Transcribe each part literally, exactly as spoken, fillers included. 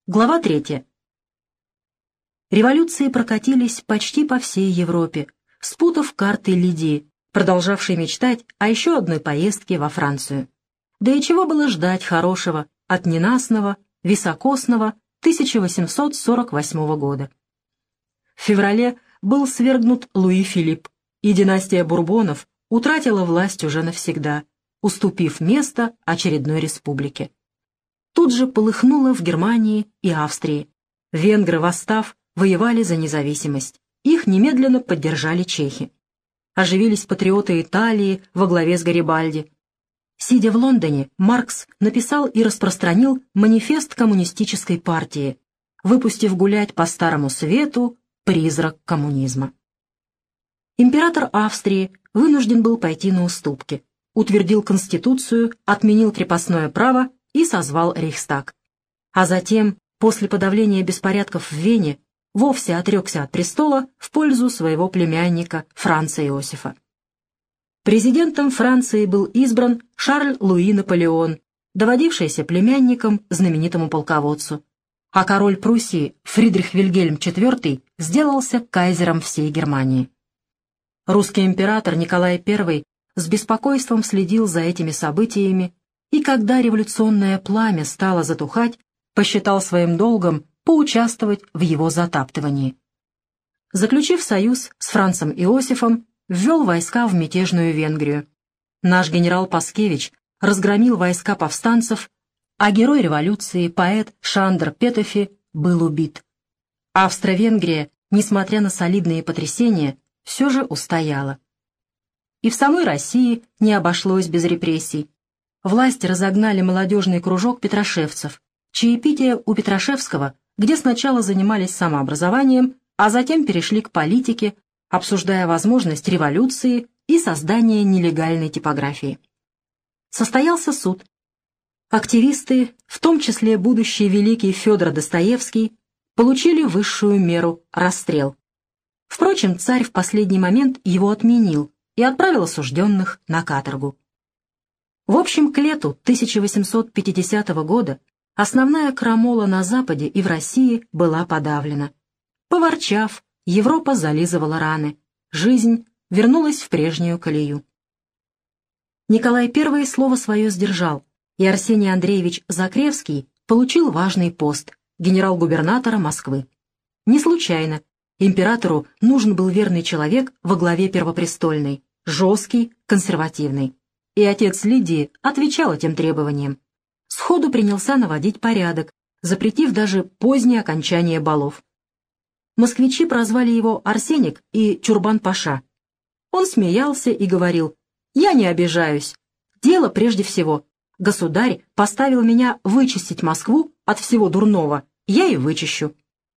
Глава третья. Революции прокатились почти по всей Европе, спутав карты Лидии, продолжавшей мечтать о еще одной поездке во Францию. Да и чего было ждать хорошего от ненастного, високосного тысяча восемьсот сорок восьмого года. В феврале был свергнут Луи Филипп, и династия Бурбонов утратила власть уже навсегда, уступив место очередной республике. Тут же полыхнуло в Германии и Австрии. Венгры, восстав, воевали за независимость. Их немедленно поддержали чехи. Оживились патриоты Италии во главе с Гарибальди. Сидя в Лондоне, Маркс написал и распространил манифест коммунистической партии, выпустив гулять по Старому Свету призрак коммунизма. Император Австрии вынужден был пойти на уступки, утвердил конституцию, отменил крепостное право и созвал Рейхстаг. А затем, после подавления беспорядков в Вене, вовсе отрекся от престола в пользу своего племянника Франца Иосифа. Президентом Франции был избран Шарль-Луи Наполеон, доводившийся племянником знаменитому полководцу, а король Пруссии Фридрих Вильгельм четвёртый сделался кайзером всей Германии. Русский император Николай Первый с беспокойством следил за этими событиями, и когда революционное пламя стало затухать, посчитал своим долгом поучаствовать в его затаптывании. Заключив союз с Францем Иосифом, ввел войска в мятежную Венгрию. Наш генерал Паскевич разгромил войска повстанцев, а герой революции, поэт Шандр Петефи, был убит. Австро-Венгрия, несмотря на солидные потрясения, все же устояла. И в самой России не обошлось без репрессий. Власти разогнали молодежный кружок петрошевцев, чаепитие у Петрашевского, где сначала занимались самообразованием, а затем перешли к политике, обсуждая возможность революции и создания нелегальной типографии. Состоялся суд. Активисты, в том числе будущий великий Федор Достоевский, получили высшую меру — расстрел. Впрочем, царь в последний момент его отменил и отправил осужденных на каторгу. В общем, к лету тысяча восемьсот пятидесятого года основная крамола на Западе и в России была подавлена. Поворчав, Европа зализывала раны. Жизнь вернулась в прежнюю колею. Николай Первый слово свое сдержал, и Арсений Андреевич Закревский получил важный пост генерал-губернатора Москвы. Не случайно. Императору нужен был верный человек во главе Первопрестольной, жесткий, консервативный. И отец Лидии отвечал этим требованиям. Сходу принялся наводить порядок, запретив даже позднее окончание балов. Москвичи прозвали его Арсеник и Чурбан-паша. Он смеялся и говорил: «Я не обижаюсь. Дело прежде всего. Государь поставил меня вычистить Москву от всего дурного. Я и вычищу».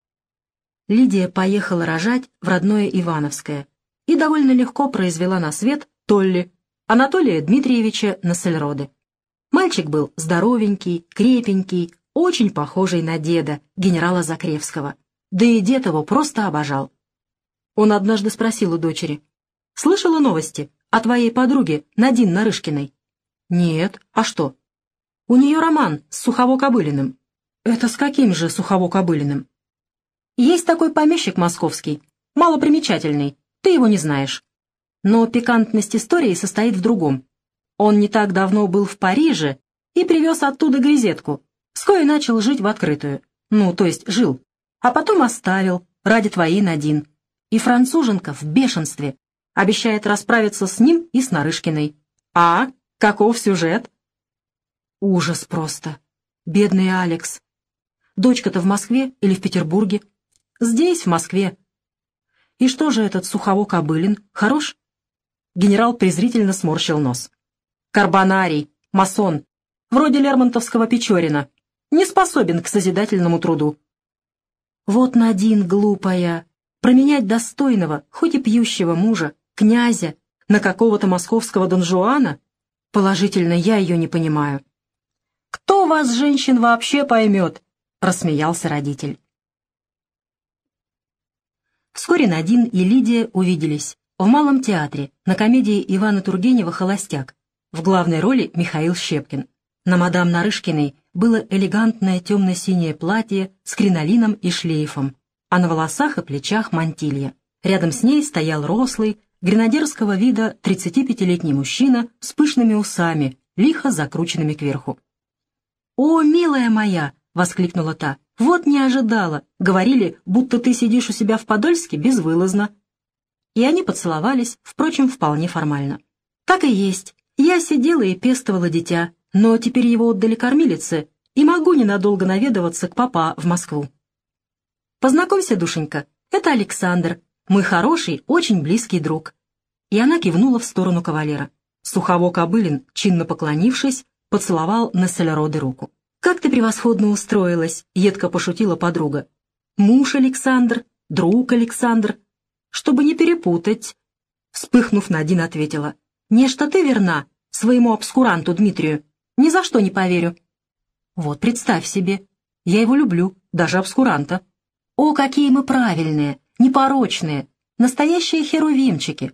Лидия поехала рожать в родное Ивановское и довольно легко произвела на свет Толли, Анатолия Дмитриевича Нассельроде. Мальчик был здоровенький, крепенький, очень похожий на деда, генерала Закревского. Да и дед его просто обожал. Он однажды спросил у дочери: «Слышала новости о твоей подруге Надин Нарышкиной?» «Нет. А что?» «У нее роман с Сухово-Кобылиным». «Это с каким же Сухово-Кобылиным?» «Есть такой помещик московский, малопримечательный, ты его не знаешь. Но пикантность истории состоит в другом. Он не так давно был в Париже и привез оттуда грезетку, с кое начал жить в открытую. Ну, то есть жил. А потом оставил ради твоей Надин. И француженка в бешенстве обещает расправиться с ним и с Нарышкиной. А, каков сюжет?» Ужас просто. Бедный Алекс. Дочка-то в Москве или в Петербурге? Здесь, в Москве. И что же этот Сухово-Кобылин, хорош? Генерал презрительно сморщил нос. Карбонарий, масон, вроде Лермонтовского Печорина, не способен к созидательному труду. Вот Надин глупая, променять достойного, хоть и пьющего мужа, князя, на какого-то московского Дон Жуана? Положительно, я ее не понимаю. «Кто вас, женщин, вообще поймет?» — рассмеялся родитель. Вскоре Надин и Лидия увиделись в Малом театре на комедии Ивана Тургенева «Холостяк». В главной роли Михаил Щепкин. На мадам Нарышкиной было элегантное темно-синее платье с кринолином и шлейфом, а на волосах и плечах мантилья. Рядом с ней стоял рослый, гренадерского вида тридцатипятилетний мужчина с пышными усами, лихо закрученными кверху. «О, милая моя!» — воскликнула та. «Вот не ожидала. Говорили, будто ты сидишь у себя в Подольске безвылазно». И они поцеловались, впрочем, вполне формально. «Так и есть. Я сидела и пестовала дитя, но теперь его отдали кормилице, и могу ненадолго наведываться к папа в Москву. Познакомься, душенька, это Александр, мой хороший, очень близкий друг». И она кивнула в сторону кавалера. Суховок Обылин, чинно поклонившись, поцеловал Нессельроде руку. «Как ты превосходно устроилась!» — едко пошутила подруга. «Муж Александр, друг Александр. Чтобы не перепутать». Вспыхнув, Надин ответила. «Нечто ты верна своему обскуранту Дмитрию. Ни за что не поверю». «Вот представь себе, я его люблю, даже обскуранта». «О, какие мы правильные, непорочные, настоящие херувимчики!»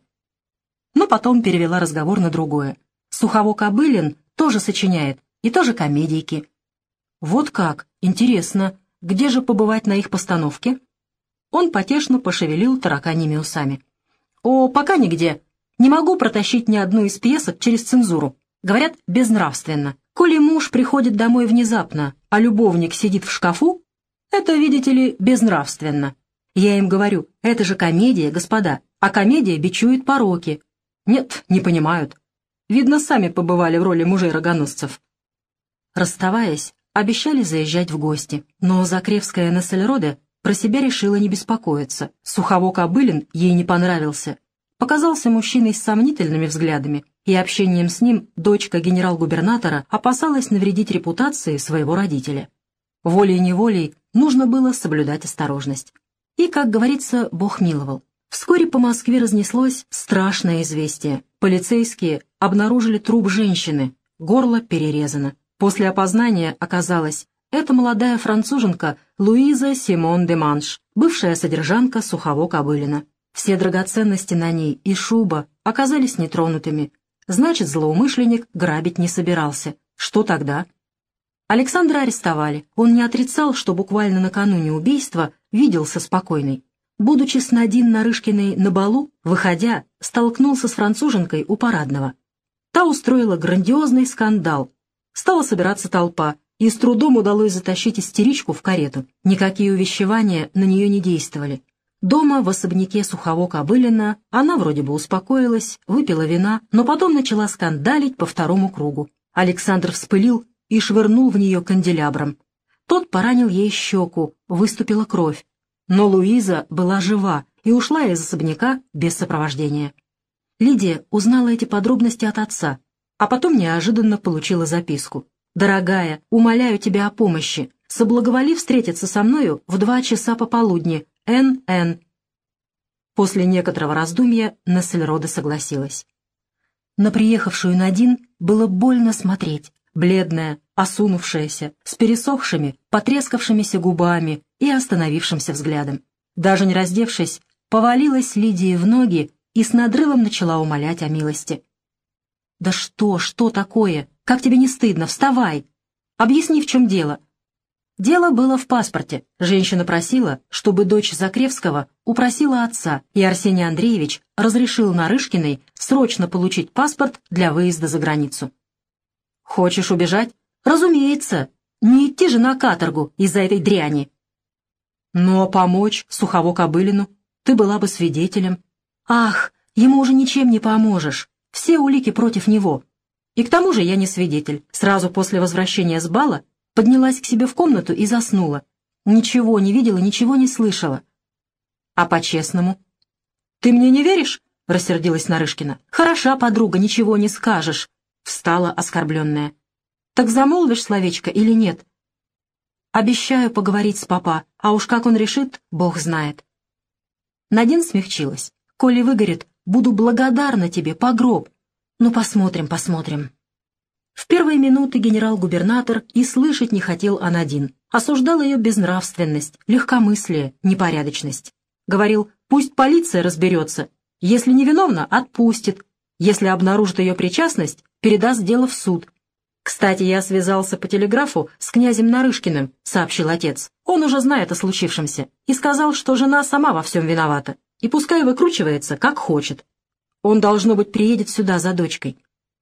Но потом перевела разговор на другое. Суховок Обылин тоже сочиняет, и тоже комедийки. «Вот как? Интересно. Где же побывать на их постановке?» Он потешно пошевелил тараканьими усами. «О, пока нигде. Не могу протащить ни одну из пьесок через цензуру. Говорят, безнравственно. Коли муж приходит домой внезапно, а любовник сидит в шкафу, это, видите ли, безнравственно. Я им говорю, это же комедия, господа, а комедия бичует пороки. Нет, не понимают. Видно, сами побывали в роли мужей-рогоносцев». Расставаясь, обещали заезжать в гости, но Закревская Нессельроде про себя решила не беспокоиться. Суховок Обылин ей не понравился. Показался мужчиной с сомнительными взглядами, и общением с ним дочка генерал-губернатора опасалась навредить репутации своего родителя. Волей-неволей нужно было соблюдать осторожность. И, как говорится, Бог миловал. Вскоре по Москве разнеслось страшное известие. Полицейские обнаружили труп женщины, горло перерезано. После опознания оказалось, это молодая француженка Луиза Симон де Манш, бывшая содержанка Суховок Обылина. Все драгоценности на ней и шуба оказались нетронутыми. Значит, злоумышленник грабить не собирался. Что тогда? Александра арестовали. Он не отрицал, что буквально накануне убийства виделся с покойной. Будучи с Надин Нарышкиной на балу, выходя, столкнулся с француженкой у парадного. Та устроила грандиозный скандал. Стала собираться толпа, и с трудом удалось затащить истеричку в карету. Никакие увещевания на нее не действовали. Дома, в особняке Суховок Обылина, она вроде бы успокоилась, выпила вина, но потом начала скандалить по второму кругу. Александр вспылил и швырнул в нее канделябром. Тот поранил ей щеку, выступила кровь. Но Луиза была жива и ушла из особняка без сопровождения. Лидия узнала эти подробности от отца, а потом неожиданно получила записку. «Дорогая, умоляю тебя о помощи. Соблаговоли встретиться со мною в два часа пополудни. Н Н После некоторого раздумья Нессельроде согласилась. На приехавшую Надин было больно смотреть. Бледная, осунувшаяся, с пересохшими, потрескавшимися губами и остановившимся взглядом. Даже не раздевшись, повалилась Лидии в ноги и с надрывом начала умолять о милости. «Да что, что такое? Как тебе не стыдно? Вставай! Объясни, в чем дело». Дело было в паспорте. Женщина просила, чтобы дочь Закревского упросила отца, и Арсений Андреевич разрешил Нарышкиной срочно получить паспорт для выезда за границу. «Хочешь убежать? Разумеется. Не идти же на каторгу из-за этой дряни». «Но помочь Суховок Обылину? Ты была бы свидетелем». «Ах, ему уже ничем не поможешь. Все улики против него. И к тому же я не свидетель. Сразу после возвращения с бала поднялась к себе в комнату и заснула. Ничего не видела, ничего не слышала». «А по-честному?» «Ты мне не веришь?» — рассердилась Нарышкина. «Хороша подруга, ничего не скажешь», — встала оскорбленная. «Так замолвишь словечко или нет?» «Обещаю поговорить с папа, а уж как он решит, Бог знает». Надин смягчилась. «Коли выгорит, буду благодарна тебе по гроб. Ну, посмотрим, посмотрим». В первые минуты генерал-губернатор и слышать не хотел о Надин. Осуждал ее безнравственность, легкомыслие, непорядочность. Говорил, пусть полиция разберется. Если невиновна, отпустит. Если обнаружит ее причастность, передаст дело в суд. «Кстати, я связался по телеграфу с князем Нарышкиным», — сообщил отец. «Он уже знает о случившемся и сказал, что жена сама во всем виновата, и пускай выкручивается, как хочет. Он, должно быть, приедет сюда за дочкой».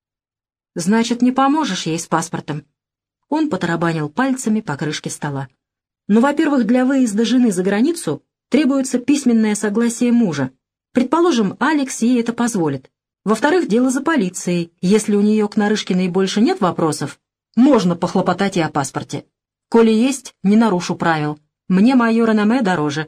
«Значит, не поможешь ей с паспортом?» Он потарабанил пальцами по крышке стола. «Ну, во-первых, для выезда жены за границу требуется письменное согласие мужа. Предположим, Алекс ей это позволит. Во-вторых, дело за полицией. Если у нее к Нарышкиной больше нет вопросов, можно похлопотать и о паспорте. Коли есть, не нарушу правил. Мне мое реноме дороже».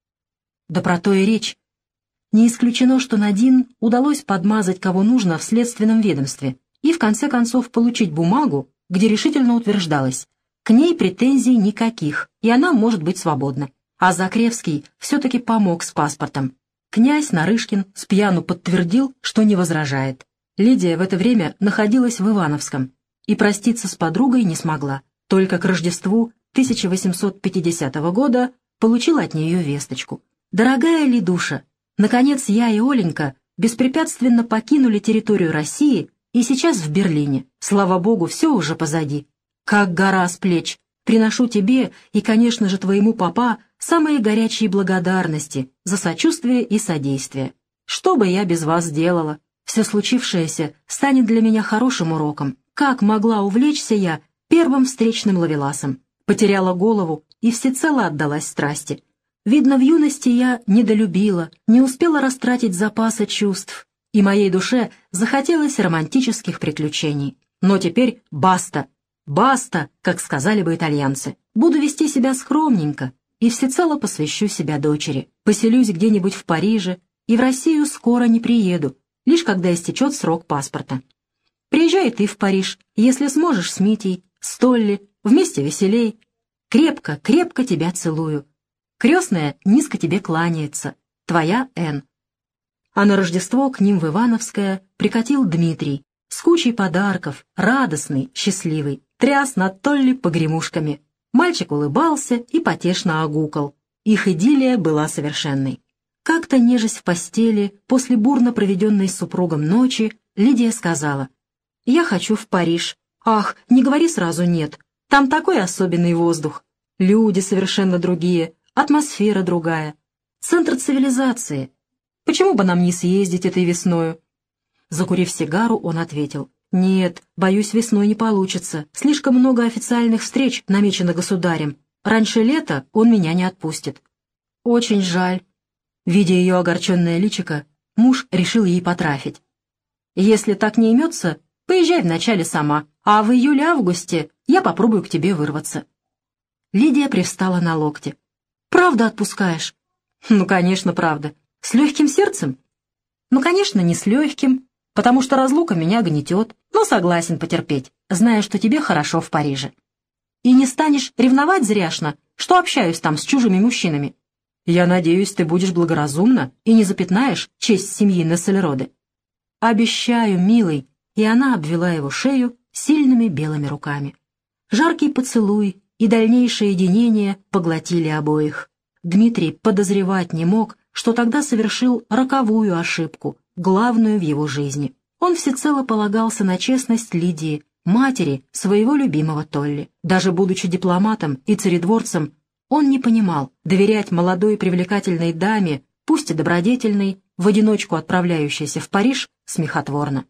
Да про то и речь. Не исключено, что Надин удалось подмазать кого нужно в следственном ведомстве и в конце концов получить бумагу, где решительно утверждалось: к ней претензий никаких, и она может быть свободна. А Закревский все-таки помог с паспортом. Князь Нарышкин спьяну подтвердил, что не возражает. Лидия в это время находилась в Ивановском и проститься с подругой не смогла. Только к Рождеству тысяча восемьсот пятидесятого года получила от нее весточку. «Дорогая Лидуша, наконец я и Оленька беспрепятственно покинули территорию России и сейчас в Берлине. Слава богу, все уже позади. Как гора с плеч. Приношу тебе и, конечно же, твоему папа самые горячие благодарности за сочувствие и содействие. Что бы я без вас делала? Все случившееся станет для меня хорошим уроком. Как могла увлечься я первым встречным ловеласом? Потеряла голову и всецело отдалась страсти. Видно, в юности я недолюбила, не успела растратить запасы чувств, и моей душе захотелось романтических приключений. Но теперь баста, баста, как сказали бы итальянцы. Буду вести себя скромненько и всецело посвящу себя дочери. Поселюсь где-нибудь в Париже и в Россию скоро не приеду, лишь когда истечет срок паспорта. Приезжай ты в Париж, если сможешь, с Митей, с Толли, вместе веселей. Крепко, крепко тебя целую. Крестная низко тебе кланяется. Твоя Н. А на Рождество к ним в Ивановское прикатил Дмитрий с кучей подарков, радостный, счастливый, тряс над Толли погремушками. Мальчик улыбался и потешно огукал. Их идиллия была совершенной. Как-то, нежесть в постели, после бурно проведенной с супругом ночи, Лидия сказала: «Я хочу в Париж. Ах, не говори сразу «нет». Там такой особенный воздух. Люди совершенно другие, атмосфера другая. Центр цивилизации. Почему бы нам не съездить этой весною?» Закурив сигару, он ответил: «Нет, боюсь, весной не получится. Слишком много официальных встреч намечено государем. Раньше лета он меня не отпустит». «Очень жаль». Видя ее огорченное личико, муж решил ей потрафить. «Если так не имется, поезжай вначале сама, а в июле-августе я попробую к тебе вырваться». Лидия привстала на локте. «Правда отпускаешь?» «Ну, конечно, правда. С легким сердцем?» «Ну, конечно, не с легким, потому что разлука меня гнетет, но согласен потерпеть, зная, что тебе хорошо в Париже. И не станешь ревновать зряшно, что общаюсь там с чужими мужчинами. Я надеюсь, ты будешь благоразумна и не запятнаешь честь семьи Нессельроде». «Обещаю, милый», и она обвела его шею сильными белыми руками. Жаркий поцелуй и дальнейшее единение поглотили обоих. Дмитрий подозревать не мог, что тогда совершил роковую ошибку, главную в его жизни. Он всецело полагался на честность Лидии, матери своего любимого Толли. Даже будучи дипломатом и царедворцем, он не понимал, доверять молодой привлекательной даме, пусть и добродетельной, в одиночку отправляющейся в Париж, смехотворно.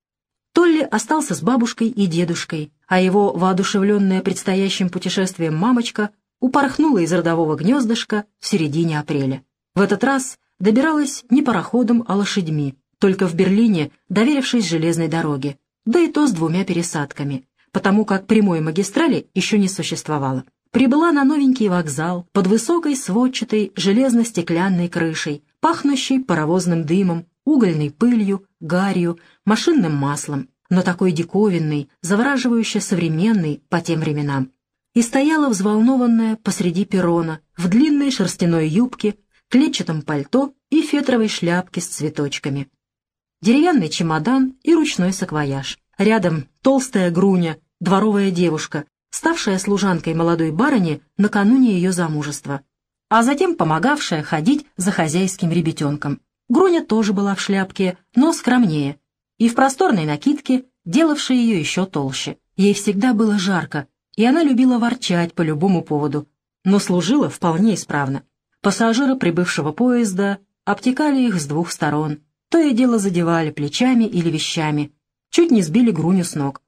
Толли остался с бабушкой и дедушкой, а его воодушевленная предстоящим путешествием мамочка упорхнула из родового гнездышка в середине апреля. В этот раз добиралась не пароходом, а лошадьми, только в Берлине, доверившись железной дороге, да и то с двумя пересадками, потому как прямой магистрали еще не существовало. Прибыла на новенький вокзал под высокой сводчатой железно-стеклянной крышей, пахнущей паровозным дымом, угольной пылью, гарью, машинным маслом, но такой диковинный, завораживающе современный по тем временам. И стояла взволнованная посреди перрона, в длинной шерстяной юбке, клетчатом пальто и фетровой шляпке с цветочками. Деревянный чемодан и ручной саквояж. Рядом толстая Груня, дворовая девушка, ставшая служанкой молодой барыни накануне ее замужества, а затем помогавшая ходить за хозяйским ребятенком. Груня тоже была в шляпке, но скромнее, и в просторной накидке, делавшей ее еще толще. Ей всегда было жарко, и она любила ворчать по любому поводу, но служила вполне исправно. Пассажиры прибывшего поезда обтекали их с двух сторон, то и дело задевали плечами или вещами, чуть не сбили Груню с ног.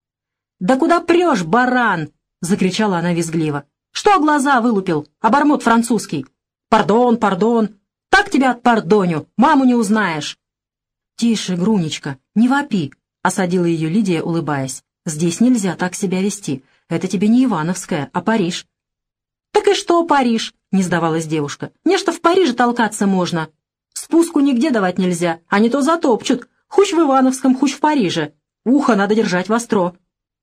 «Да куда прешь, баран!» — закричала она визгливо. «Что глаза вылупил, обормот французский? Пардон, пардон! Так тебя отпардоню, маму не узнаешь!» «Тише, Грунечка, не вопи!» — осадила ее Лидия, улыбаясь. «Здесь нельзя так себя вести. Это тебе не Ивановская, а Париж». «Так и что Париж?» — не сдавалась девушка. «Нечто в Париже толкаться можно. Спуску нигде давать нельзя, а не то затопчут. Хуч в Ивановском, хуч в Париже. Ухо надо держать востро».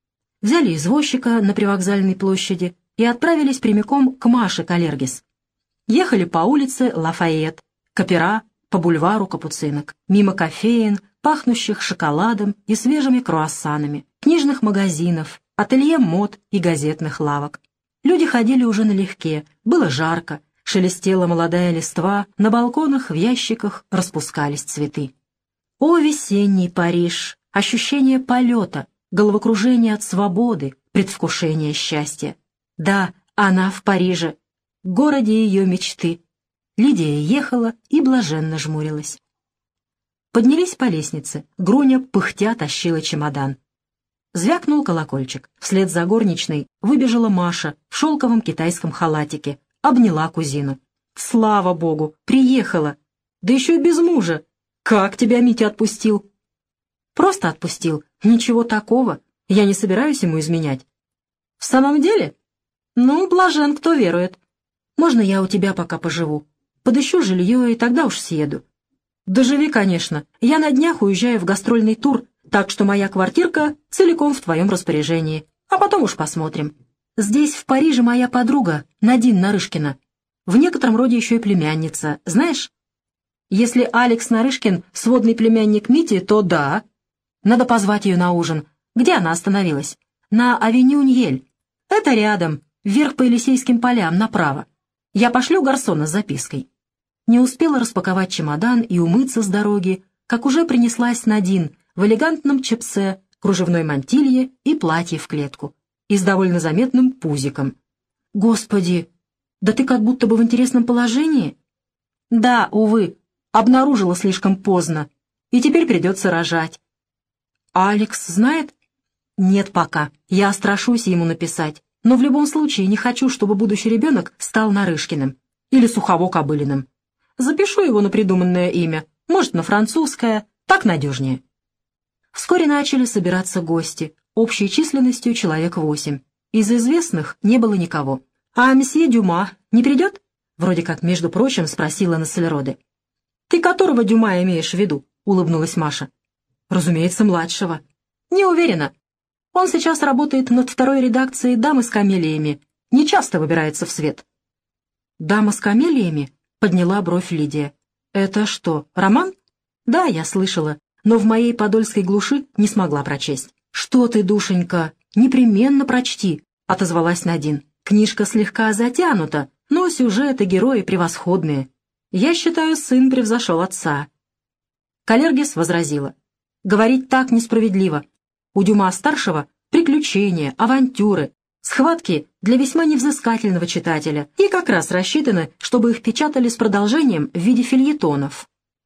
Взяли извозчика на привокзальной площади и отправились прямиком к Маше Калергис. Ехали по улице Лафайет, к Опера, по бульвару Капуцинок, мимо кофеен, пахнущих шоколадом и свежими круассанами, книжных магазинов, ателье мод и газетных лавок. Люди ходили уже налегке, было жарко, шелестела молодая листва, на балконах в ящиках распускались цветы. О, весенний Париж! Ощущение полета, головокружение от свободы, предвкушение счастья. Да, она в Париже, городе ее мечты. Лидия ехала и блаженно жмурилась. Поднялись по лестнице. Груня пыхтя тащила чемодан. Звякнул колокольчик. Вслед за горничной выбежала Маша в шелковом китайском халатике, обняла кузину. «Слава богу, приехала! Да еще и без мужа! Как тебя Митя отпустил?» «Просто отпустил. Ничего такого. Я не собираюсь ему изменять». «В самом деле? Ну, блажен, кто верует. Можно я у тебя пока поживу? Подыщу жилье, и тогда уж съеду». «Да живи, конечно. Я на днях уезжаю в гастрольный тур, так что моя квартирка целиком в твоем распоряжении. А потом уж посмотрим. Здесь, в Париже, моя подруга, Надин Нарышкина. В некотором роде еще и племянница, знаешь? Если Алекс Нарышкин — сводный племянник Мити, то да. Надо позвать ее на ужин. Где она остановилась? На авеню Ньель. Это рядом, вверх по Елисейским полям, направо. Я пошлю гарсона с запиской». Не успела распаковать чемодан и умыться с дороги, как уже принеслась Надин в элегантном чепце, кружевной мантилье и платье в клетку, и с довольно заметным пузиком. «Господи, да ты как будто бы в интересном положении?» «Да, увы, обнаружила слишком поздно, и теперь придется рожать». «Алекс знает?» «Нет пока, я страшусь ему написать, но в любом случае не хочу, чтобы будущий ребенок стал Нарышкиным или Сухово-Кобылиным. Запишу его на придуманное имя, может, на французское, так надежнее». Вскоре начали собираться гости, общей численностью человек восемь. Из известных не было никого. «А месье Дюма не придет?» Вроде как, между прочим, спросила Нассельроде. «Ты которого Дюма имеешь в виду?» — улыбнулась Маша. «Разумеется, младшего». «Не уверена. Он сейчас работает над второй редакцией «Дамы с камелиями». Не часто выбирается в свет». «Дама с камелиями?» — подняла бровь Лидия. «Это что, роман?» «Да, я слышала, но в моей подольской глуши не смогла прочесть». «Что ты, душенька, непременно прочти», — отозвалась Надин. «Книжка слегка затянута, но сюжет и герои превосходные. Я считаю, сын превзошел отца». Калергис возразила. «Говорить так несправедливо. У Дюма-старшего приключения, авантюры, схватки для весьма невзыскательного читателя и как раз рассчитаны, чтобы их печатали с продолжением в виде фельетонов».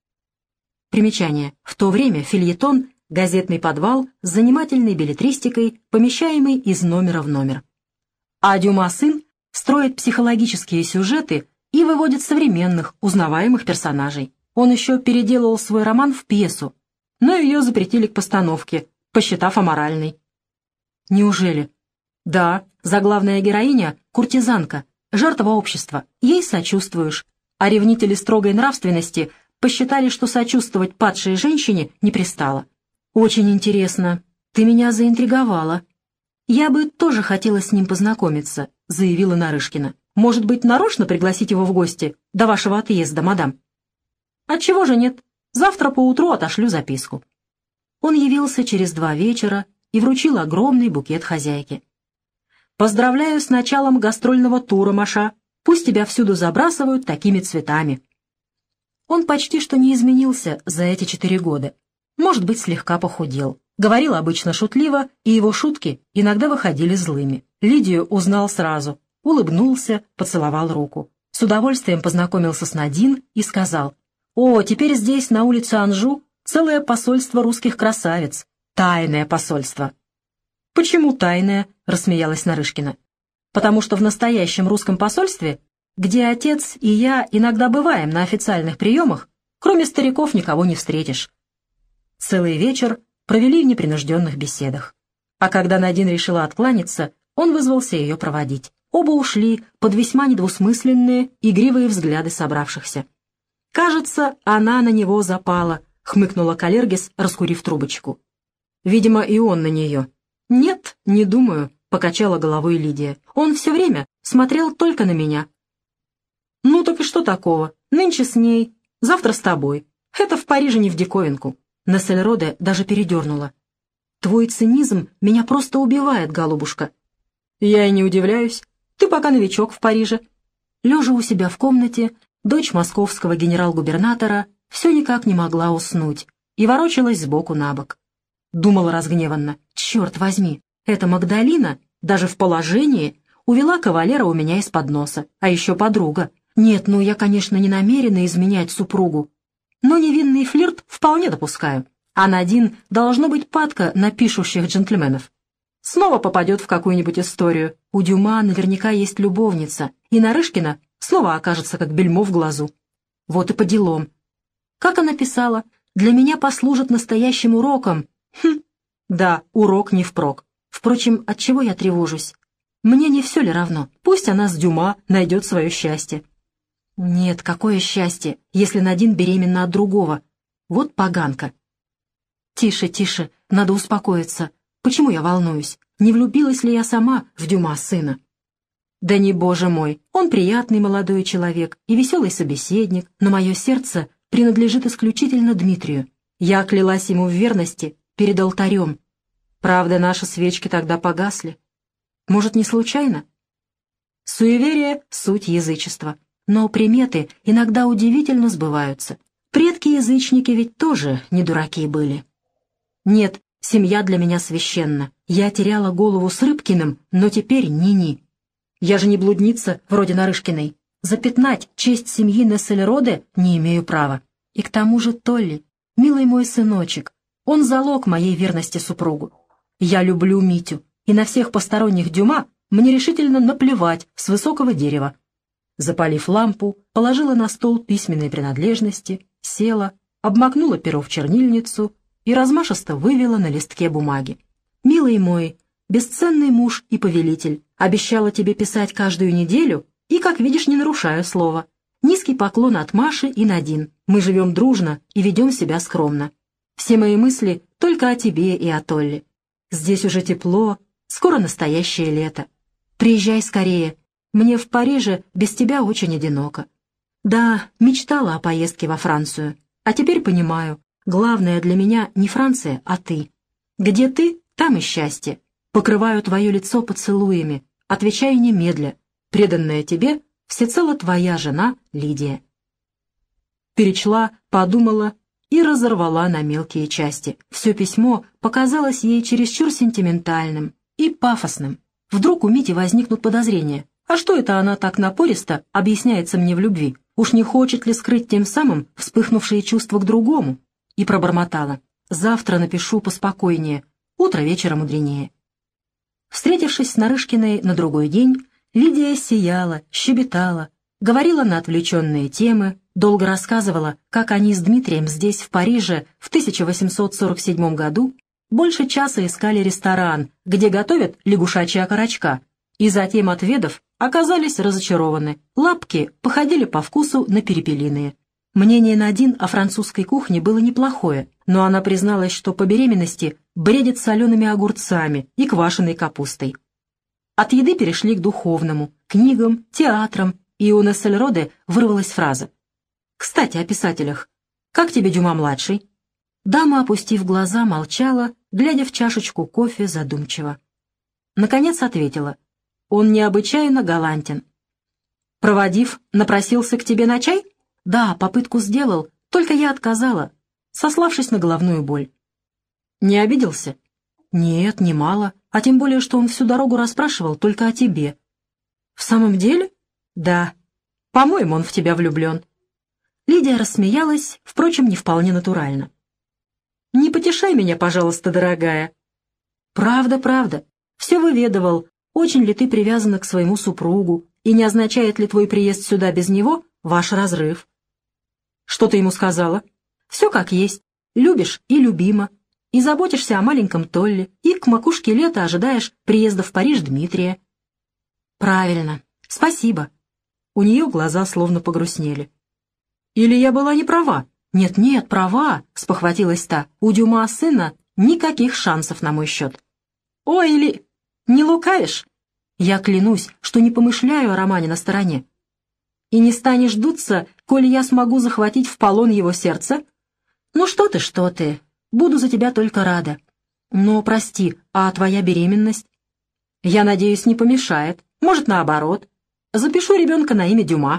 Примечание. В то время фельетон — газетный подвал с занимательной беллетристикой, помещаемый из номера в номер. А Дюма-сын строит психологические сюжеты и выводит современных, узнаваемых персонажей. Он еще переделал свой роман в пьесу, но ее запретили к постановке, посчитав аморальной. «Неужели?» «Да, заглавная героиня — куртизанка, жертва общества, ей сочувствуешь, а ревнители строгой нравственности посчитали, что сочувствовать падшей женщине не пристало». «Очень интересно. Ты меня заинтриговала». «Я бы тоже хотела с ним познакомиться», — заявила Нарышкина. «Может быть, нарочно пригласить его в гости до вашего отъезда, мадам?» «Отчего же нет? Завтра поутру отошлю записку». Он явился через два вечера и вручил огромный букет хозяйке. «Поздравляю с началом гастрольного тура, Маша. Пусть тебя всюду забрасывают такими цветами». Он почти что не изменился за эти четыре года. Может быть, слегка похудел. Говорил обычно шутливо, и его шутки иногда выходили злыми. Лидию узнал сразу, улыбнулся, поцеловал руку. С удовольствием познакомился с Надин и сказал: «О, теперь здесь, на улице Анжу, целое посольство русских красавиц. Тайное посольство». «Почему тайное?» — рассмеялась Нарышкина. «Потому что в настоящем русском посольстве, где отец и я иногда бываем на официальных приемах, кроме стариков никого не встретишь». Целый вечер провели в непринужденных беседах. А когда Надин решила откланяться, он вызвался ее проводить. Оба ушли под весьма недвусмысленные, игривые взгляды собравшихся. «Кажется, она на него запала», — хмыкнула Калергис, раскурив трубочку. «Видимо, и он на нее». «Нет, не думаю», — покачала головой Лидия. «Он все время смотрел только на меня». «Ну так и что такого? Нынче с ней, завтра с тобой. Это в Париже не в диковинку». Нессельроде даже передернула. «Твой цинизм меня просто убивает, голубушка». «Я и не удивляюсь. Ты пока новичок в Париже». Лежа у себя в комнате, дочь московского генерал-губернатора все никак не могла уснуть и ворочалась сбоку на бок. Думала разгневанно: «Черт возьми, эта Магдалина даже в положении увела кавалера у меня из-под носа, а еще подруга. Нет, ну я, конечно, не намерена изменять супругу, но невинный флирт вполне допускаю. А Надин должно быть падка на пишущих джентльменов. Снова попадет в какую-нибудь историю. У Дюма наверняка есть любовница, и Нарышкина снова окажется как бельмо в глазу. Вот и по делам. Как она писала, для меня послужит настоящим уроком. Хм, да, урок не впрок. Впрочем, от чего я тревожусь? Мне не все ли равно? Пусть она с Дюма найдет свое счастье». «Нет, какое счастье, если Надин беременна от другого. Вот поганка». «Тише, тише, надо успокоиться. Почему я волнуюсь? Не влюбилась ли я сама в Дюма сына?» «Да не, боже мой, он приятный молодой человек и веселый собеседник, но мое сердце принадлежит исключительно Дмитрию. Я клялась ему в верности перед алтарем. Правда, наши свечки тогда погасли. Может, не случайно?» Суеверие — суть язычества. Но приметы иногда удивительно сбываются. Предки-язычники ведь тоже не дураки были. Нет, семья для меня священна. Я теряла голову с Рыбкиным, но теперь ни-ни. Я же не блудница, вроде Нарышкиной. Запятнать честь семьи Нессельроде не имею права. И к тому же Толли, милый мой сыночек, он залог моей верности супругу. Я люблю Митю, и на всех посторонних Дюма мне решительно наплевать с высокого дерева. Запалив лампу, положила на стол письменные принадлежности, села, обмакнула перо в чернильницу и размашисто вывела на листке бумаги. «Милый мой, бесценный муж и повелитель, обещала тебе писать каждую неделю и, как видишь, не нарушаю слова. Низкий поклон от Маши и Надин. Мы живем дружно и ведем себя скромно. Все мои мысли только о тебе и о Толле. Здесь уже тепло, скоро настоящее лето. Приезжай скорее. Мне в Париже без тебя очень одиноко. Да, мечтала о поездке во Францию. А теперь понимаю, главное для меня не Франция, а ты. Где ты, там и счастье. Покрываю твое лицо поцелуями. Отвечай немедля. Преданная тебе, всецело твоя жена Лидия». Перечла, подумала и разорвала на мелкие части. Все письмо показалось ей чересчур сентиментальным и пафосным. Вдруг у Мити возникнут подозрения. А что это она так напористо объясняется мне в любви? Уж не хочет ли скрыть тем самым вспыхнувшие чувства к другому? И пробормотала: «Завтра напишу поспокойнее, утро вечера мудренее». Встретившись с Нарышкиной на другой день, Лидия сияла, щебетала, говорила на отвлеченные темы, долго рассказывала, как они с Дмитрием здесь, в Париже, в тысяча восемьсот сорок седьмом году больше часа искали ресторан, где готовят лягушачьи окорочка, и затем, отведав, оказались разочарованы. Лапки походили по вкусу на перепелиные. Мнение Надин о французской кухне было неплохое, но она призналась, что по беременности бредит солеными огурцами и квашеной капустой. От еды перешли к духовному, книгам, театрам, и у Нессельроде вырвалась фраза: «Кстати, о писателях. Как тебе Дюма-младший?» Дама, опустив глаза, молчала, глядя в чашечку кофе задумчиво. Наконец ответила: «Он необычайно галантен». «Проводив, напросился к тебе на чай?» «Да, попытку сделал, только я отказала, сославшись на головную боль». Не обиделся? Нет, немало, а тем более, что он всю дорогу расспрашивал только о тебе. В самом деле? Да. По-моему, он в тебя влюблен. Лидия рассмеялась, впрочем, не вполне натурально. Не потешай меня, пожалуйста, дорогая. Правда, правда. Все выведывал, очень ли ты привязана к своему супругу, и не означает ли твой приезд сюда без него ваш разрыв. Что ты ему сказала? Все как есть. Любишь и любима. И заботишься о маленьком Толле, и к макушке лета ожидаешь приезда в Париж Дмитрия. Правильно. Спасибо. У нее глаза словно погрустнели. Или я была не права? Нет-нет, права, спохватилась та. У Дюма сына никаких шансов на мой счет. Ой, или... Не лукавишь? Я клянусь, что не помышляю о романе на стороне. И не станешь дуться, коли я смогу захватить в полон его сердце? Ну что ты, что ты, буду за тебя только рада. Но, прости, а твоя беременность? Я надеюсь, не помешает, может, наоборот. Запишу ребенка на имя Дюма.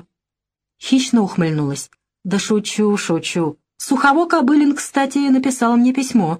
Хищно ухмыльнулась. Да шучу, шучу. Сухово Кобылин, кстати, написал мне письмо.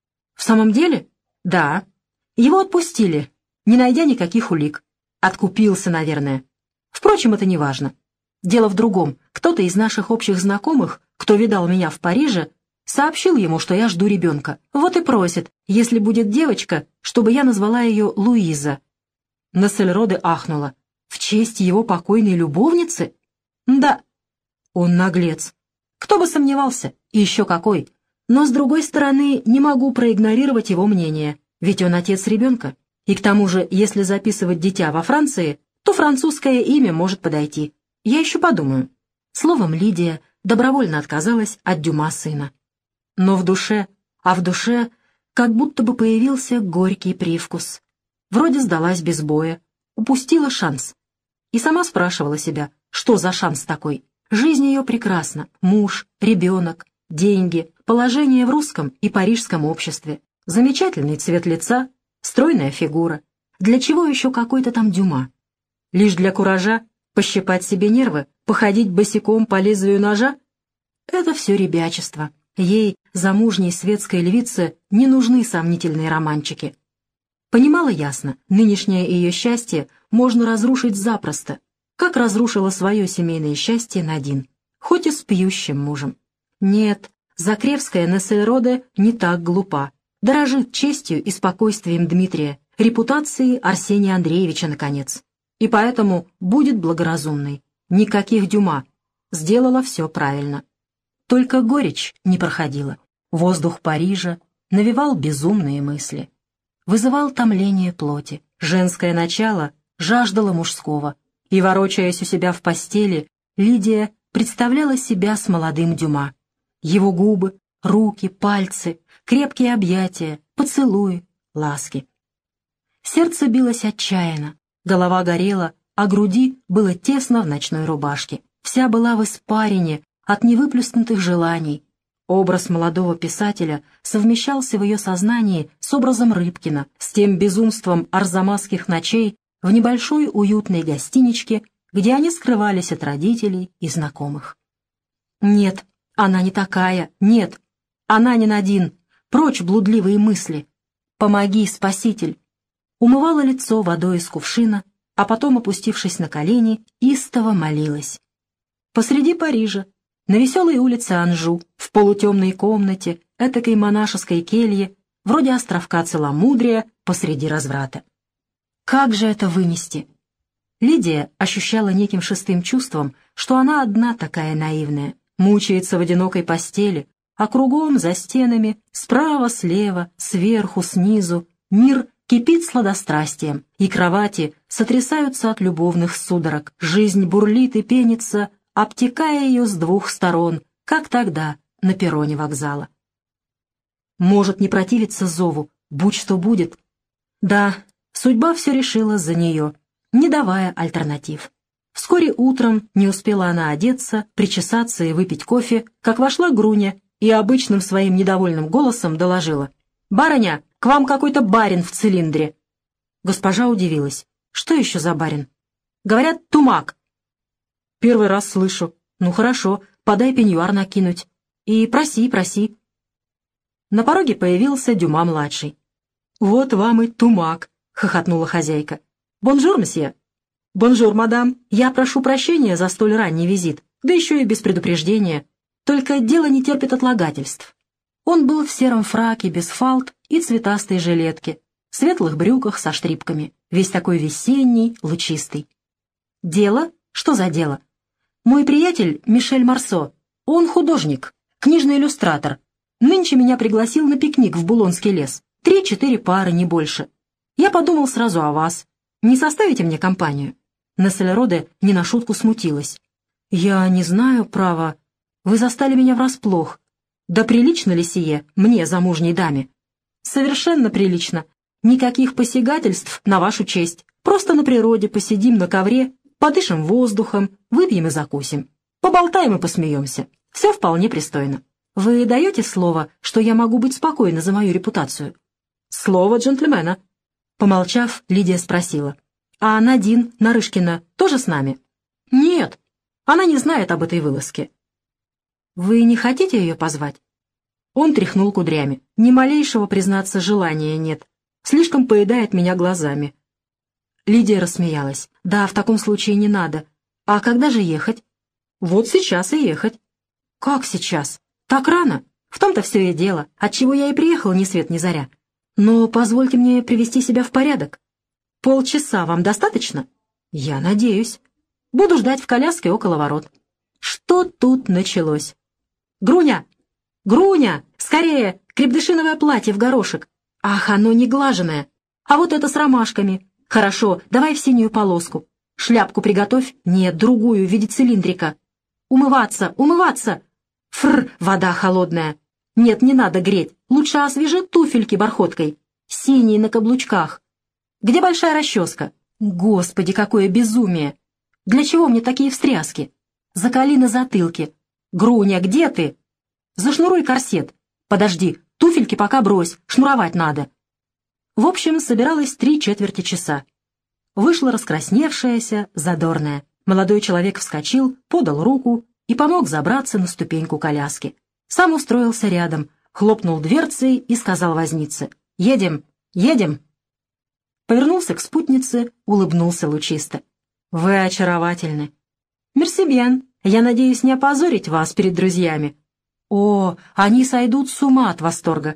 В самом деле? Да. Его отпустили, не найдя никаких улик. Откупился, наверное. Впрочем, это не важно. Дело в другом. Кто-то из наших общих знакомых, кто видал меня в Париже, сообщил ему, что я жду ребенка. Вот и просит, если будет девочка, чтобы я назвала ее Луиза. Нессельроде ахнула. В честь его покойной любовницы? Да. Он наглец. Кто бы сомневался, и еще какой. Но, с другой стороны, не могу проигнорировать его мнение, ведь он отец ребенка. И к тому же, если записывать дитя во Франции, то французское имя может подойти. Я еще подумаю. Словом, Лидия добровольно отказалась от Дюма сына. Но в душе, а в душе как будто бы появился горький привкус. Вроде сдалась без боя, упустила шанс. И сама спрашивала себя, что за шанс такой. Жизнь ее прекрасна, муж, ребенок, деньги, положение в русском и парижском обществе, замечательный цвет лица, стройная фигура. Для чего еще какой-то там Дюма? Лишь для куража? Пощипать себе нервы? Походить босиком по лезвию ножа? Это все ребячество. Ей, замужней светской львице, не нужны сомнительные романчики. Понимала ясно, нынешнее ее счастье можно разрушить запросто, как разрушила свое семейное счастье Надин, хоть и с пьющим мужем. Нет, Закревская Нессельроде не так глупа, дорожит честью и спокойствием Дмитрия, репутацией Арсения Андреевича, наконец. И поэтому будет благоразумной. Никаких Дюма. Сделала все правильно. Только горечь не проходила. Воздух Парижа навевал безумные мысли. Вызывал томление плоти. Женское начало жаждало мужского. И, ворочаясь у себя в постели, Лидия представляла себя с молодым Дюма. Его губы, руки, пальцы, крепкие объятия, поцелуи, ласки. Сердце билось отчаянно. Голова горела, а груди было тесно в ночной рубашке. Вся была в испарине от невыплеснутых желаний. Образ молодого писателя совмещался в ее сознании с образом Рыбкина, с тем безумством арзамасских ночей в небольшой уютной гостиничке, где они скрывались от родителей и знакомых. Нет, она не такая, нет, она не Надин, прочь блудливые мысли. Помоги, Спаситель. Умывала лицо водой из кувшина, а потом, опустившись на колени, истово молилась. Посреди Парижа, на веселой улице Анжу, в полутемной комнате, этакой монашеской келье, вроде островка целомудрия посреди разврата. Как же это вынести? Лидия ощущала неким шестым чувством, что она одна такая наивная, мучается в одинокой постели, а кругом, за стенами, справа, слева, сверху, снизу, мир кипит сладострастием, и кровати сотрясаются от любовных судорог. Жизнь бурлит и пенится, обтекая ее с двух сторон, как тогда на перроне вокзала. Может не противиться зову, будь что будет. Да, судьба все решила за нее, не давая альтернатив. Вскоре утром не успела она одеться, причесаться и выпить кофе, как вошла Груня и обычным своим недовольным голосом доложила: «Барыня, к вам какой-то барин в цилиндре». Госпожа удивилась. «Что еще за барин?» «Говорят, тумак». «Первый раз слышу. Ну хорошо, подай пеньюар накинуть. И проси, проси». На пороге появился Дюма-младший. «Вот вам и тумак», — хохотнула хозяйка. «Бонжур, мсье». «Бонжур, мадам. Я прошу прощения за столь ранний визит, да еще и без предупреждения. Только дело не терпит отлагательств». Он был в сером фраке без фалт и цветастой жилетке, светлых брюках со штрипками, весь такой весенний, лучистый. «Дело? Что за дело?» «Мой приятель Мишель Марсо. Он художник, книжный иллюстратор. Нынче меня пригласил на пикник в Булонский лес. Три-четыре пары, не больше. Я подумал сразу о вас. Не составите мне компанию?» Нессельроде не на шутку смутилась. «Я не знаю, право. Вы застали меня врасплох. Да прилично ли сие мне, замужней даме?» «Совершенно прилично. Никаких посягательств на вашу честь. Просто на природе посидим на ковре, подышим воздухом, выпьем и закусим. Поболтаем и посмеемся. Все вполне пристойно. Вы даете слово, что я могу быть спокойна за мою репутацию?» «Слово джентльмена». Помолчав, Лидия спросила. «А Надин Нарышкина тоже с нами?» «Нет, она не знает об этой вылазке». «Вы не хотите ее позвать?» Он тряхнул кудрями. «Ни малейшего, признаться, желания нет. Слишком поедает меня глазами». Лидия рассмеялась. «Да, в таком случае не надо. А когда же ехать?» «Вот сейчас и ехать». «Как сейчас? Так рано? В том-то все и дело, отчего я и приехал ни свет ни заря. Но позвольте мне привести себя в порядок. Полчаса вам достаточно?» «Я надеюсь. Буду ждать в коляске около ворот». Что тут началось? «Груня! Груня! Скорее! Крепдышиновое платье в горошек! Ах, оно не глаженное! А вот это с ромашками! Хорошо, давай в синюю полоску. Шляпку приготовь. Нет, другую, в виде цилиндрика. Умываться, умываться! Фрр, вода холодная! Нет, не надо греть. Лучше освежи туфельки бархоткой. Синие на каблучках. Где большая расческа? Господи, какое безумие! Для чего мне такие встряски? Заколи на затылке. Груня, где ты? Зашнуруй корсет. Подожди, туфельки пока брось, шнуровать надо». В общем, собиралась три четверти часа. Вышла раскрасневшаяся, задорная. Молодой человек вскочил, подал руку и помог забраться на ступеньку коляски. Сам устроился рядом, хлопнул дверцей и сказал вознице: «Едем, едем». Повернулся к спутнице, улыбнулся лучисто. «Вы очаровательны». «Мерси бьен. Я надеюсь не опозорить вас перед друзьями». «О, они сойдут с ума от восторга».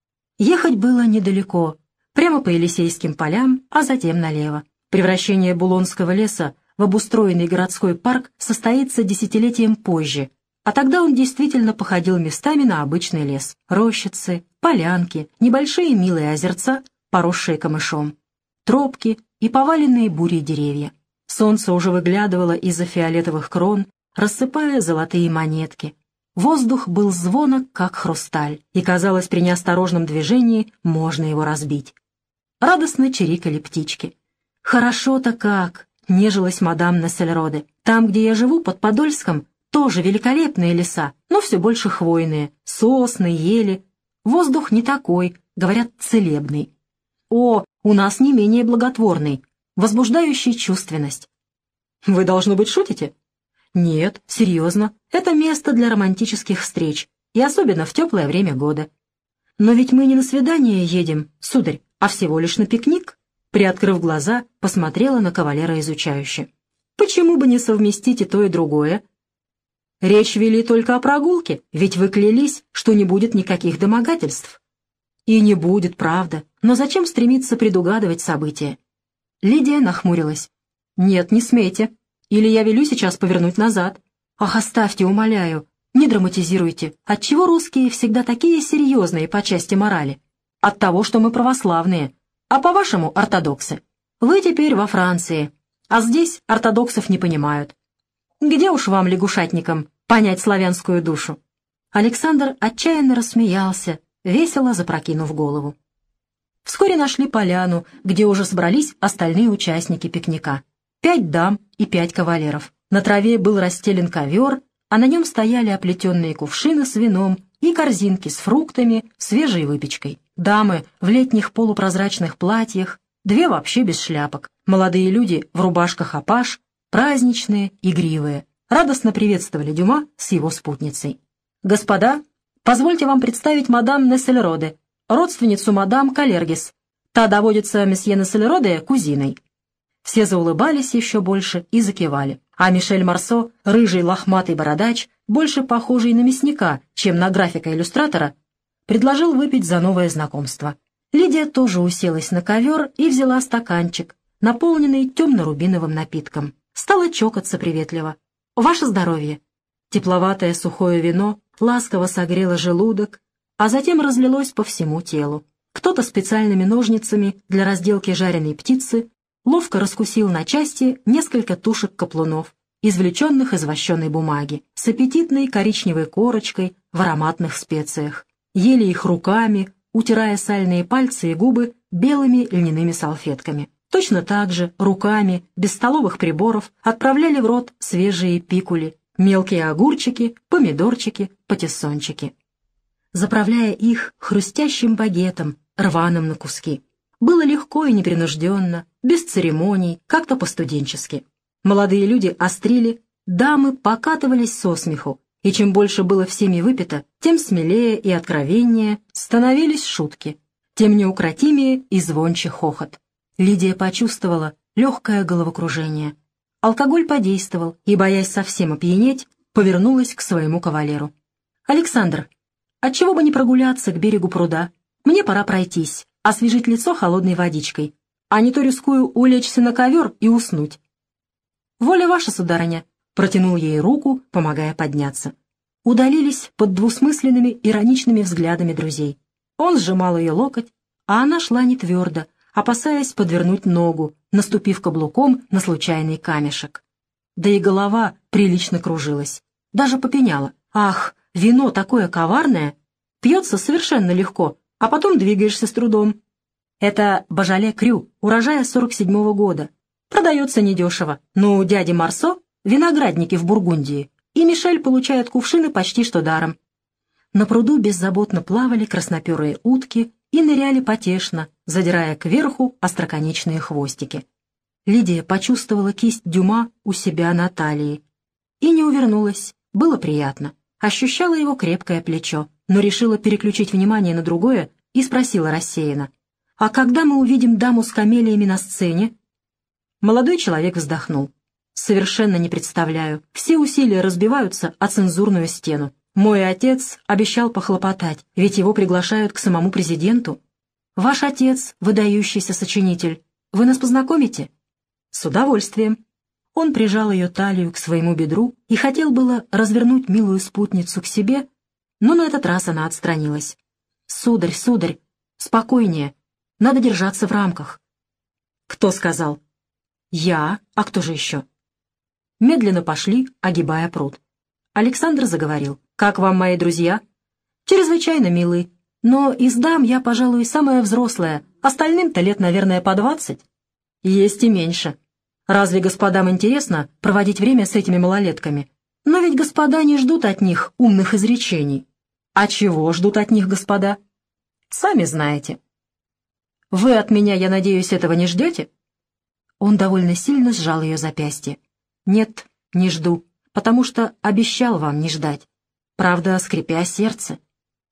Ехать было недалеко, прямо по Елисейским полям, а затем налево. Превращение Булонского леса в обустроенный городской парк состоится десятилетием позже, а тогда он действительно походил местами на обычный лес. Рощицы, полянки, небольшие милые озерца, поросшие камышом, тропки и поваленные бурей деревья. Солнце уже выглядывало из-за фиолетовых крон, рассыпая золотые монетки. Воздух был звонок, как хрусталь, и, казалось, при неосторожном движении можно его разбить. Радостно чирикали птички. «Хорошо-то как!» — нежилась мадам Нессельроде. «Там, где я живу, под Подольском, тоже великолепные леса, но все больше хвойные, сосны, ели. Воздух не такой, говорят, целебный. О, у нас не менее благотворный, возбуждающий чувственность». «Вы, должно быть, шутите?» «Нет, серьезно, это место для романтических встреч, и особенно в теплое время года». «Но ведь мы не на свидание едем, сударь, а всего лишь на пикник». Приоткрыв глаза, посмотрела на кавалера изучающе. «Почему бы не совместить и то, и другое?» «Речь вели только о прогулке, ведь вы клялись, что не будет никаких домогательств». «И не будет, правда, но зачем стремиться предугадывать события?» Лидия нахмурилась. «Нет, не смейте. Или я велю сейчас повернуть назад. Ах, оставьте, умоляю, не драматизируйте. Отчего русские всегда такие серьезные по части морали? От того, что мы православные, а по-вашему ортодоксы. Вы теперь во Франции, а здесь ортодоксов не понимают. Где уж вам, лягушатникам, понять славянскую душу?» Александр отчаянно рассмеялся, весело запрокинув голову. Вскоре нашли поляну, где уже собрались остальные участники пикника. Пять дам и пять кавалеров. На траве был расстелен ковер, а на нем стояли оплетенные кувшины с вином и корзинки с фруктами, свежей выпечкой. Дамы в летних полупрозрачных платьях, две вообще без шляпок. Молодые люди в рубашках-апаш, праздничные, игривые. Радостно приветствовали Дюма с его спутницей. «Господа, Позвольте вам представить мадам Нессельроде, родственницу мадам Калергис. Та доводится месье Нессельроде кузиной». Все заулыбались еще больше и закивали, а Мишель Марсо, рыжий лохматый бородач, больше похожий на мясника, чем на графика-иллюстратора, предложил выпить за новое знакомство. Лидия тоже уселась на ковер и взяла стаканчик, наполненный темно-рубиновым напитком. Стала чокаться приветливо. «Ваше здоровье!» Тепловатое сухое вино ласково согрело желудок, а затем разлилось по всему телу. Кто-то специальными ножницами для разделки жареной птицы ловко раскусил на части несколько тушек каплунов, извлеченных из вощеной бумаги, с аппетитной коричневой корочкой в ароматных специях. Ели их руками, утирая сальные пальцы и губы белыми льняными салфетками. Точно так же, руками, без столовых приборов, отправляли в рот свежие пикули, мелкие огурчики, помидорчики, патиссончики, заправляя их хрустящим багетом, рваным на куски. Было легко и непринужденно, без церемоний, как-то по-студенчески. Молодые люди острили, дамы покатывались со смеху, и чем больше было всеми выпито, тем смелее и откровеннее становились шутки, тем неукротимее и звонче хохот. Лидия почувствовала легкое головокружение. Алкоголь подействовал, и, боясь совсем опьянеть, повернулась к своему кавалеру. «Александр, отчего бы не прогуляться к берегу пруда? Мне пора пройтись, освежить лицо холодной водичкой, а не то рискую улечься на ковер и уснуть». «Воля ваша, сударыня», — протянул ей руку, помогая подняться. Удалились под двусмысленными ироничными взглядами друзей. Он сжимал ее локоть, а она шла не твердо, опасаясь подвернуть ногу, наступив каблуком на случайный камешек. Да и голова прилично кружилась, даже попеняла. «Ах, вино такое коварное! Пьется совершенно легко, а потом двигаешься с трудом. Это Божале Крю, урожая сорок седьмого года. Продается недешево, но у дяди Марсо виноградники в Бургундии, и Мишель получает кувшины почти что даром». На пруду беззаботно плавали красноперые утки и ныряли потешно, задирая кверху остроконечные хвостики. Лидия почувствовала кисть Дюма у себя на талии и не увернулась. Было приятно. Ощущала его крепкое плечо, но решила переключить внимание на другое и спросила рассеянно: «А когда мы увидим даму с камелиями на сцене?» Молодой человек вздохнул. «Совершенно не представляю. Все усилия разбиваются о цензурную стену. Мой отец обещал похлопотать, ведь его приглашают к самому президенту. Ваш отец — выдающийся сочинитель. Вы нас познакомите?» «С удовольствием». Он прижал ее талию к своему бедру и хотел было развернуть милую спутницу к себе, но на этот раз она отстранилась. «Сударь, сударь, спокойнее. Надо держаться в рамках». «Кто сказал?» «Я. А кто же еще?» Медленно пошли, огибая пруд. Александр заговорил. «Как вам мои друзья?» «Чрезвычайно милы. Но из дам я, пожалуй, самая взрослая. Остальным-то лет, наверное, по двадцать». «Есть и меньше. Разве господам интересно проводить время с этими малолетками? Но ведь господа не ждут от них умных изречений». «А чего ждут от них господа?» «Сами знаете». «Вы от меня, я надеюсь, этого не ждете?» Он довольно сильно сжал ее запястье. «Нет, не жду, потому что обещал вам не ждать. Правда, скрипя сердце.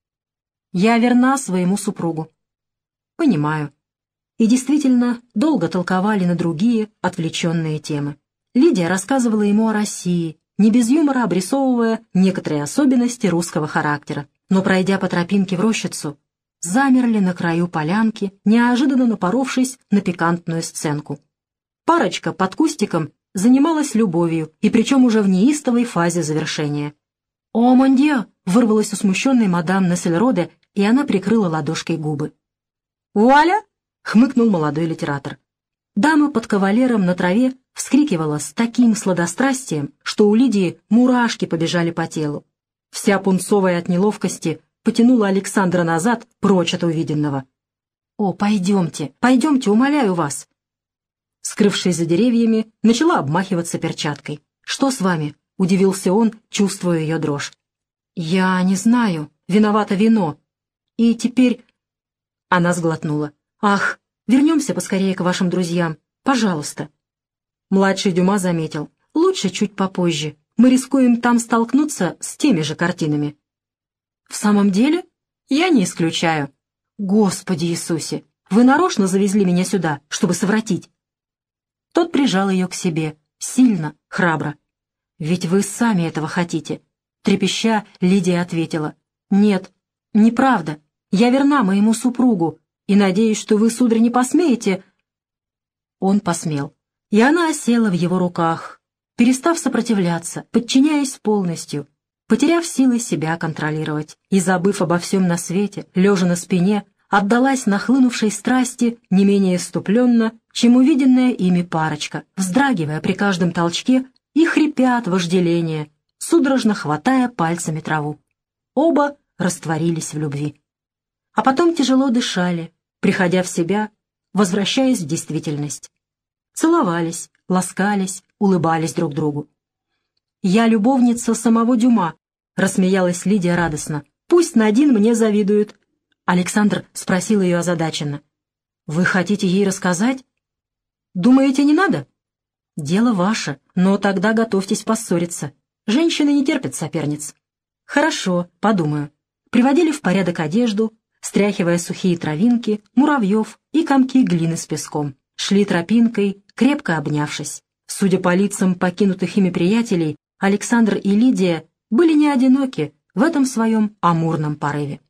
Я верна своему супругу». «Понимаю». И действительно, долго толковали на другие отвлеченные темы. Лидия рассказывала ему о России, не без юмора обрисовывая некоторые особенности русского характера. Но, пройдя по тропинке в рощицу, замерли на краю полянки, неожиданно напоровшись на пикантную сценку. Парочка под кустиком занималась любовью, и причем уже в неистовой фазе завершения. «О, мондио!» — вырвалась у смущенной мадам Нессельроде, и она прикрыла ладошкой губы. «Вуаля!» — хмыкнул молодой литератор. Дама под кавалером на траве вскрикивала с таким сладострастием, что у Лидии мурашки побежали по телу. Вся пунцовая от неловкости потянула Александра назад, прочь от увиденного. «О, пойдемте, пойдемте, умоляю вас!» Скрывшись за деревьями, начала обмахиваться перчаткой. «Что с вами?» — удивился он, чувствуя ее дрожь. «Я не знаю. Виновато вино. И теперь...» Она сглотнула. «Ах, вернемся поскорее к вашим друзьям. Пожалуйста». Младший Дюма заметил. «Лучше чуть попозже. Мы рискуем там столкнуться с теми же картинами». «В самом деле? Я не исключаю. Господи Иисусе, вы нарочно завезли меня сюда, чтобы совратить?» Тот прижал ее к себе, сильно, храбро. «Ведь вы сами этого хотите». Трепеща, Лидия ответила: «Нет, неправда. Я верна моему супругу, и надеюсь, что вы, сударь, не посмеете...» Он посмел, и она осела в его руках, перестав сопротивляться, подчиняясь полностью, потеряв силы себя контролировать, и, забыв обо всем на свете, лежа на спине, отдалась нахлынувшей страсти не менее иступленно, чем увиденная ими парочка, вздрагивая при каждом толчке и хрипя от вожделения, судорожно хватая пальцами траву. Оба растворились в любви. А потом тяжело дышали, приходя в себя, возвращаясь в действительность. Целовались, ласкались, улыбались друг другу. «Я любовница самого Дюма», — рассмеялась Лидия радостно. «Пусть Надин мне завидует». Александр спросил ее озадаченно: «Вы хотите ей рассказать? Думаете, не надо?» «Дело ваше, но тогда готовьтесь поссориться. Женщины не терпят соперниц». «Хорошо, подумаю». Приводили в порядок одежду, стряхивая сухие травинки, муравьев и комки глины с песком. Шли тропинкой, крепко обнявшись. Судя по лицам покинутых ими приятелей, Александр и Лидия были не одиноки в этом своем амурном порыве.